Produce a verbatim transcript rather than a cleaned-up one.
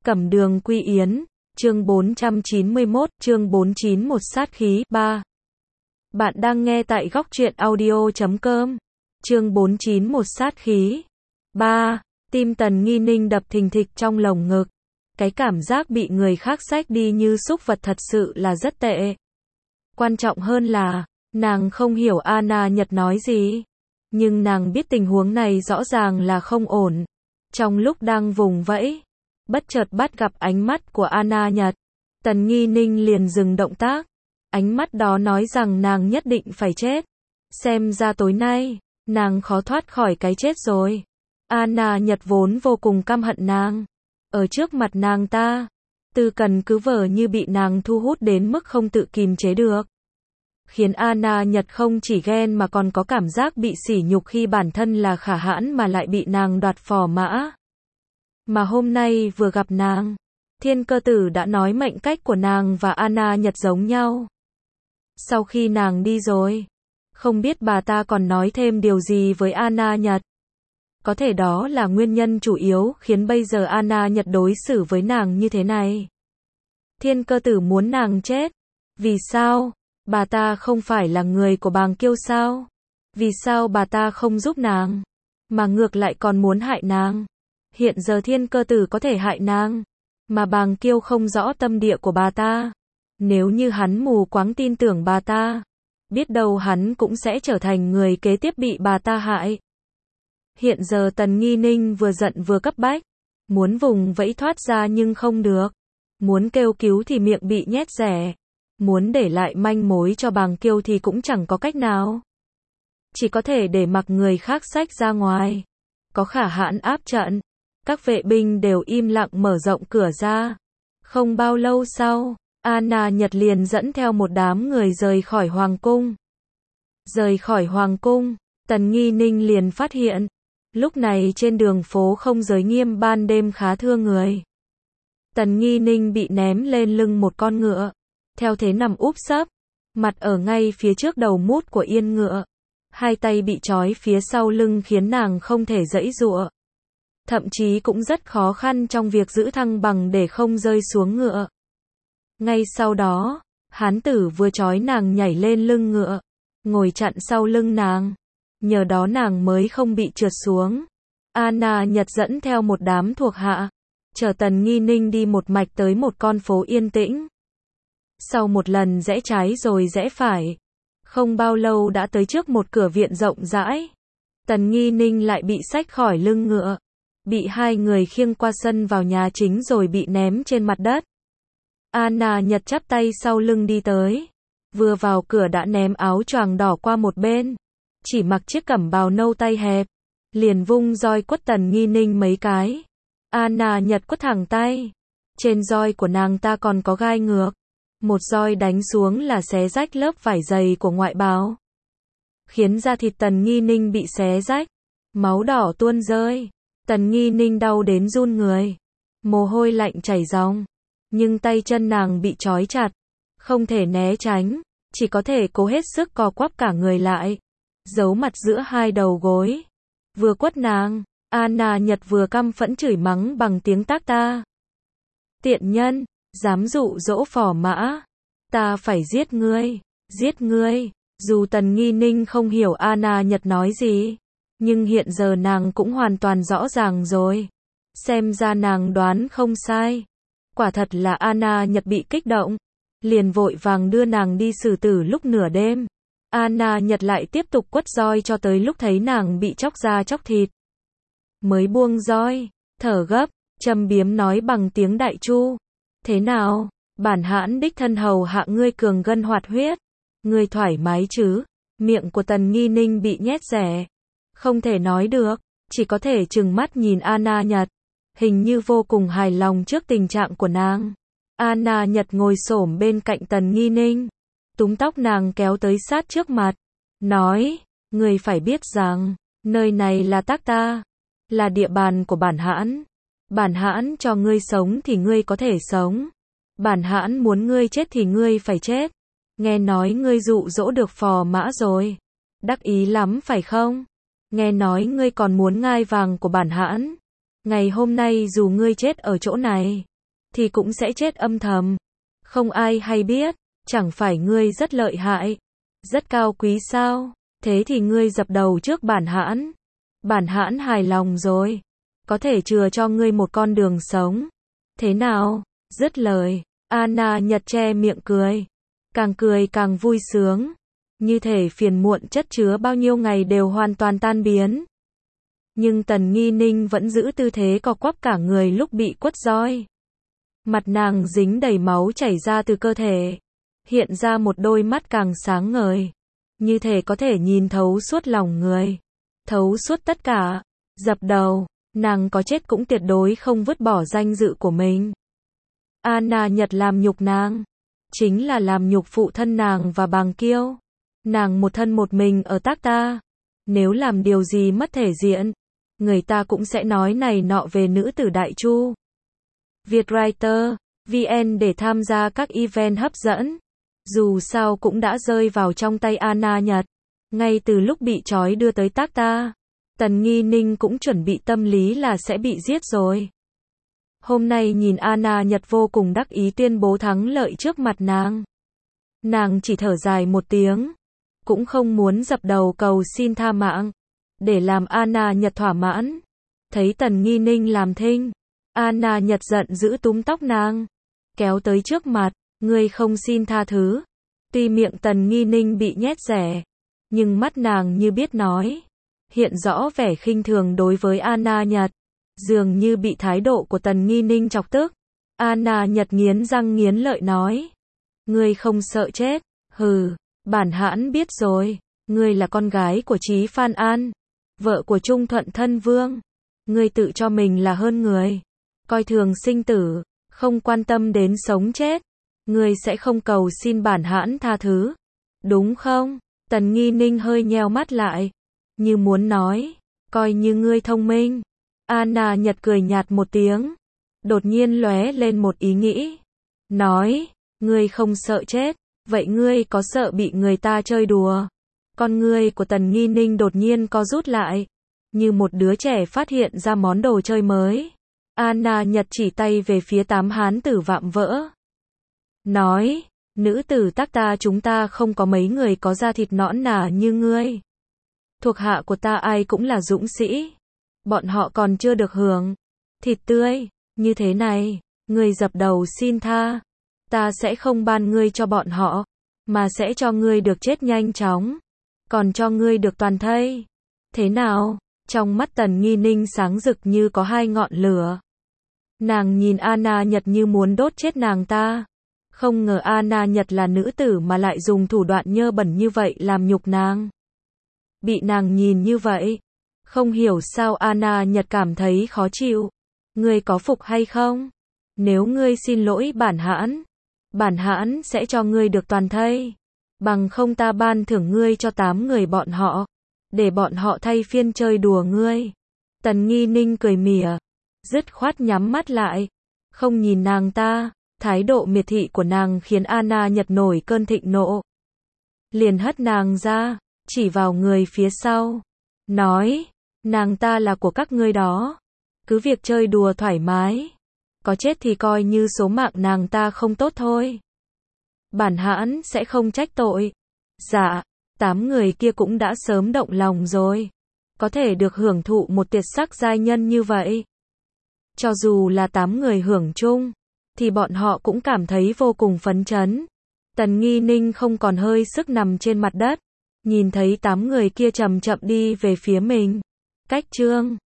Cẩm Đường Quy Yến, chương bốn trăm chín mươi mốt, chương bốn chín một sát khí, ba. Bạn đang nghe tại góc truyện audio chấm com. Chương bốn chín một sát khí. ba. Tim Tần Nghi Ninh đập thình thịch trong lồng ngực. Cái cảm giác bị người khác xách đi như súc vật thật sự là rất tệ. Quan trọng hơn là, nàng không hiểu Anna Nhật nói gì. Nhưng nàng biết tình huống này rõ ràng là không ổn. Trong lúc đang vùng vẫy, bất chợt bắt gặp ánh mắt của Anna Nhật. Tần Nghi Ninh liền dừng động tác. Ánh mắt đó nói rằng nàng nhất định phải chết. Xem ra tối nay, nàng khó thoát khỏi cái chết rồi. Anna Nhật vốn vô cùng căm hận nàng. Ở trước mặt nàng ta, Tư Cần cứ vờ như bị nàng thu hút đến mức không tự kìm chế được. Khiến Anna Nhật không chỉ ghen mà còn có cảm giác bị sỉ nhục khi bản thân là khả hãn mà lại bị nàng đoạt phò mã. Mà hôm nay vừa gặp nàng, Thiên Cơ Tử đã nói mệnh cách của nàng và Anna Nhật giống nhau. Sau khi nàng đi rồi, không biết bà ta còn nói thêm điều gì với Anna Nhật. Có thể đó là nguyên nhân chủ yếu khiến bây giờ Anna Nhật đối xử với nàng như thế này. Thiên Cơ Tử muốn nàng chết. Vì sao? Bà ta không phải là người của Bàng Kiêu sao? Vì sao bà ta không giúp nàng, mà ngược lại còn muốn hại nàng? Hiện giờ Thiên Cơ Tử có thể hại nàng, mà Bàng Kiêu không rõ tâm địa của bà ta. Nếu như hắn mù quáng tin tưởng bà ta, biết đâu hắn cũng sẽ trở thành người kế tiếp bị bà ta hại. Hiện giờ Tần Nghi Ninh vừa giận vừa cấp bách, muốn vùng vẫy thoát ra nhưng không được. Muốn kêu cứu thì miệng bị nhét rẻ. Muốn để lại manh mối cho Bàng Kiêu thì cũng chẳng có cách nào. Chỉ có thể để mặc người khác xách ra ngoài. Có khả hãn áp trận. Các vệ binh đều im lặng mở rộng cửa ra. Không bao lâu sau, Anna Nhật liền dẫn theo một đám người rời khỏi Hoàng Cung. Rời khỏi Hoàng Cung, Tần Nghi Ninh liền phát hiện. Lúc này trên đường phố không giới nghiêm ban đêm khá thưa người. Tần Nghi Ninh bị ném lên lưng một con ngựa. Theo thế nằm úp sấp, mặt ở ngay phía trước đầu mút của yên ngựa. Hai tay bị trói phía sau lưng khiến nàng không thể giãy giụa. Thậm chí cũng rất khó khăn trong việc giữ thăng bằng để không rơi xuống ngựa. Ngay sau đó, hán tử vừa trói nàng nhảy lên lưng ngựa, ngồi chặn sau lưng nàng. Nhờ đó nàng mới không bị trượt xuống. Anna Nhật dẫn theo một đám thuộc hạ, chở Tần Nghi Ninh đi một mạch tới một con phố yên tĩnh. Sau một lần rẽ trái rồi rẽ phải, không bao lâu đã tới trước một cửa viện rộng rãi. Tần Nghi Ninh lại bị xách khỏi lưng ngựa, bị hai người khiêng qua sân vào nhà chính rồi bị ném trên mặt đất. Anna Nhật chắp tay sau lưng đi tới, vừa vào cửa đã ném áo choàng đỏ qua một bên, chỉ mặc chiếc cẩm bào nâu tay hẹp, liền vung roi quất Tần Nghi Ninh mấy cái. Anna Nhật quất thẳng tay, trên roi của nàng ta còn có gai ngược. Một roi đánh xuống là xé rách lớp vải dày của ngoại bào, khiến da thịt Tần Nghi Ninh bị xé rách, máu đỏ tuôn rơi. Tần Nghi Ninh đau đến run người, mồ hôi lạnh chảy ròng, nhưng tay chân nàng bị trói chặt, không thể né tránh, chỉ có thể cố hết sức co quắp cả người lại, giấu mặt giữa hai đầu gối. Vừa quất nàng, Anna Nhật vừa căm phẫn chửi mắng bằng tiếng tác ta. Tiện nhân, dám dụ dỗ phò mã, ta phải giết ngươi, giết ngươi. Dù Tần Nghi Ninh không hiểu Anna Nhật nói gì, nhưng hiện giờ nàng cũng hoàn toàn rõ ràng rồi. Xem ra nàng đoán không sai. Quả thật là Anna Nhật bị kích động, liền vội vàng đưa nàng đi xử tử lúc nửa đêm. Anna Nhật lại tiếp tục quất roi cho tới lúc thấy nàng bị chóc da chóc thịt. Mới buông roi, thở gấp, châm biếm nói bằng tiếng Đại Chu. Thế nào, bản hãn đích thân hầu hạ ngươi cường gân hoạt huyết, ngươi thoải mái chứ? Miệng của Tần Nghi Ninh bị nhét rẻ, không thể nói được, chỉ có thể trừng mắt nhìn Anna Nhật, hình như vô cùng hài lòng trước tình trạng của nàng. Anna Nhật ngồi xổm bên cạnh Tần Nghi Ninh, túm tóc nàng kéo tới sát trước mặt, nói, ngươi phải biết rằng, nơi này là tác ta, là địa bàn của bản hãn. Bản hãn cho ngươi sống thì ngươi có thể sống. Bản hãn muốn ngươi chết thì ngươi phải chết. Nghe nói ngươi dụ dỗ được phò mã rồi. Đắc ý lắm phải không? Nghe nói ngươi còn muốn ngai vàng của bản hãn. Ngày hôm nay dù ngươi chết ở chỗ này, thì cũng sẽ chết âm thầm. Không ai hay biết, chẳng phải ngươi rất lợi hại, rất cao quý sao? Thế thì ngươi dập đầu trước bản hãn. Bản hãn hài lòng rồi, có thể chừa cho ngươi một con đường sống. Thế nào? Dứt lời, Anna Nhật che miệng cười. Càng cười càng vui sướng. Như thể phiền muộn chất chứa bao nhiêu ngày đều hoàn toàn tan biến. Nhưng Tần Nghi Ninh vẫn giữ tư thế co quắp cả người lúc bị quất roi. Mặt nàng dính đầy máu chảy ra từ cơ thể. Hiện ra một đôi mắt càng sáng ngời. Như thể có thể nhìn thấu suốt lòng người. Thấu suốt tất cả. Dập đầu, nàng có chết cũng tuyệt đối không vứt bỏ danh dự của mình. Anna Nhật làm nhục nàng. Chính là làm nhục phụ thân nàng và Bàng Kiêu. Nàng một thân một mình ở Tác Ta. Nếu làm điều gì mất thể diện, người ta cũng sẽ nói này nọ về nữ tử Đại Chu. Vietwriter, vê en để tham gia các event hấp dẫn. Dù sao cũng đã rơi vào trong tay Anna Nhật. Ngay từ lúc bị trói đưa tới Tác Ta, Tần Nghi Ninh cũng chuẩn bị tâm lý là sẽ bị giết rồi. Hôm nay nhìn Anna Nhật vô cùng đắc ý tuyên bố thắng lợi trước mặt nàng. Nàng chỉ thở dài một tiếng. Cũng không muốn dập đầu cầu xin tha mạng. Để làm Anna Nhật thỏa mãn. Thấy Tần Nghi Ninh làm thinh. Anna Nhật giận dữ túm tóc nàng. Kéo tới trước mặt. Ngươi không xin tha thứ. Tuy miệng Tần Nghi Ninh bị nhét rẻ. Nhưng mắt nàng như biết nói. Hiện rõ vẻ khinh thường đối với Anna Nhật. Dường như bị thái độ của Tần Nghi Ninh chọc tức. Anna Nhật nghiến răng nghiến lợi nói. Ngươi không sợ chết. Hừ, bản hãn biết rồi. Ngươi là con gái của Chí Phan An. Vợ của Trung Thuận Thân Vương. Ngươi tự cho mình là hơn người. Coi thường sinh tử. Không quan tâm đến sống chết. Ngươi sẽ không cầu xin bản hãn tha thứ. Đúng không? Tần Nghi Ninh hơi nheo mắt lại. Như muốn nói. Coi như ngươi thông minh. Anna Nhật cười nhạt một tiếng. Đột nhiên lóe lên một ý nghĩ. Nói. Ngươi không sợ chết. Vậy ngươi có sợ bị người ta chơi đùa? Con ngươi của Tần Nghi Ninh đột nhiên co rút lại. Như một đứa trẻ phát hiện ra món đồ chơi mới. Anna Nhật chỉ tay về phía tám hán tử vạm vỡ. Nói. Nữ tử Tác Ta chúng ta không có mấy người có da thịt nõn nà như ngươi. Thuộc hạ của ta ai cũng là dũng sĩ. Bọn họ còn chưa được hưởng thịt tươi như thế này. Ngươi dập đầu xin tha. Ta sẽ không ban ngươi cho bọn họ. Mà sẽ cho ngươi được chết nhanh chóng. Còn cho ngươi được toàn thây. Thế nào? Trong mắt Tần Nghi Ninh sáng rực như có hai ngọn lửa. Nàng nhìn Anna Nhật như muốn đốt chết nàng ta. Không ngờ Anna Nhật là nữ tử mà lại dùng thủ đoạn nhơ bẩn như vậy làm nhục nàng. Bị nàng nhìn như vậy. Không hiểu sao Anna Nhật cảm thấy khó chịu. Ngươi có phục hay không? Nếu ngươi xin lỗi bản hãn. Bản hãn sẽ cho ngươi được toàn thây. Bằng không ta ban thưởng ngươi cho tám người bọn họ. Để bọn họ thay phiên chơi đùa ngươi. Tần Nghi Ninh cười mỉa. Dứt khoát nhắm mắt lại. Không nhìn nàng ta. Thái độ miệt thị của nàng khiến Anna Nhật nổi cơn thịnh nộ. Liền hất nàng ra. Chỉ vào người phía sau. Nói. Nàng ta là của các ngươi đó. Cứ việc chơi đùa thoải mái. Có chết thì coi như số mạng nàng ta không tốt thôi. Bản hãn sẽ không trách tội. Dạ. Tám người kia cũng đã sớm động lòng rồi. Có thể được hưởng thụ một tuyệt sắc giai nhân như vậy. Cho dù là tám người hưởng chung. Thì bọn họ cũng cảm thấy vô cùng phấn chấn. Tần Nghi Ninh không còn hơi sức nằm trên mặt đất. Nhìn thấy tám người kia chậm chậm đi về phía mình. Cách chương